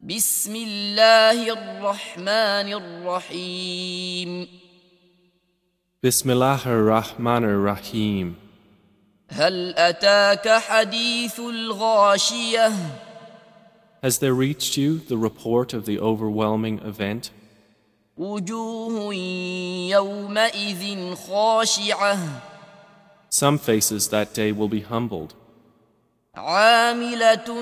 بسم الله الرحمن الرحيم بسم الله الرحمن الرحيم هل أتاك حديث الغاشية Has there reached you the report of the overwhelming event? وجوه يومئذ خاشعة Some faces that day will be humbled. عاملة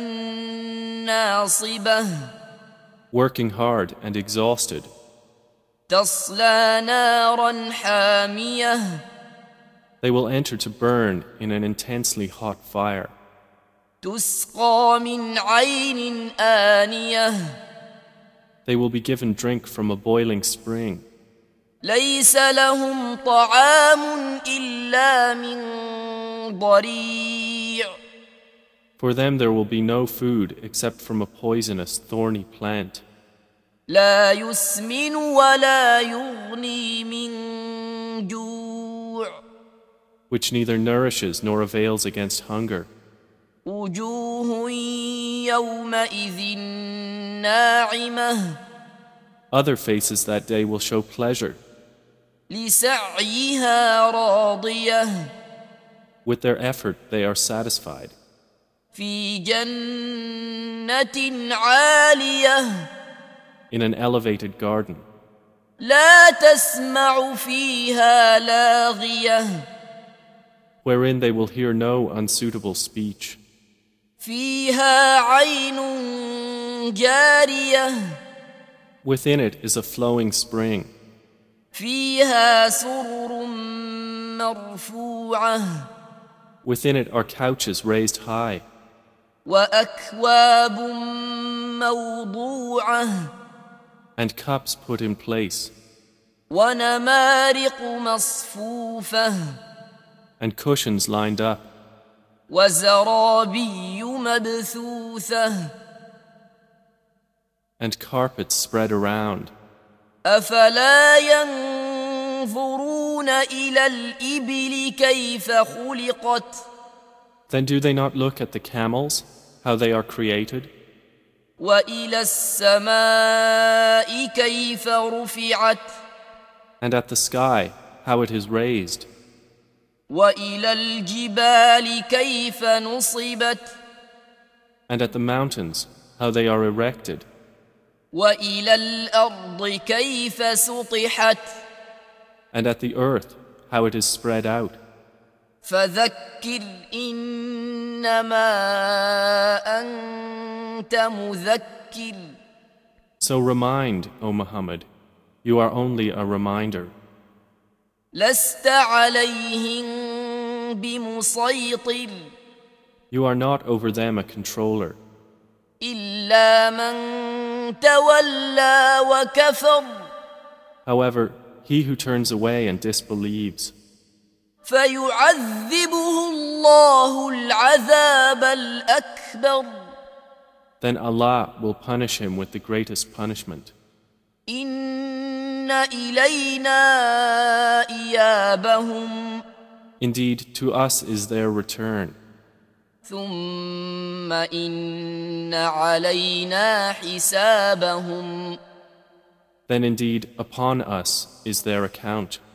ناصبة Working hard and exhausted. تصلى نارا حامية They will enter to burn in an intensely hot fire. تسقى من عين آنية They will be given drink from a boiling spring. ليس لهم طعام إلا من ضريع For them there will be no food except from a poisonous, thorny plant, لا يسمن ولا يغني من جوع which neither nourishes nor avails against hunger. وجوه يومئذ ناعمة Other faces that day will show pleasure. لسعيها راضية With their effort they are satisfied. في جنة عالية In an elevated garden, لا تسمع فيها لاغية wherein they will hear no unsuitable speech. فيها عين جارية Within it is a flowing spring. فيها سرر مرفوعة Within it are couches raised high, وأكواب موضوعة and cups put in place, ونمارق مصفوفة and cushions lined up, وزرابي مبثوثة and carpets spread around. أفلا ينظرون إلى الإبل كيف خلقت Then do they not look at the camels, how they are created, وإلى السماء كيف رفعت and at the sky, how it is raised, وإلى الجبال كيف نصبت and at the mountains, how they are erected, وإلى الأرض كيف سطحت and at the earth, how it is spread out. فذكر إنما أنت مذكر So remind, O Muhammad, you are only a reminder. لست عليهم بمسيطر You are not over them a controller, إلا من تولى وكفر however, he who turns away and disbelieves, فيعذبه الله العذاب الأكبر then Allah will punish him with the greatest punishment. إن إلينا إيابهم Indeed, to us is their return, ثم إن علينا حسابهم then indeed upon us is their account.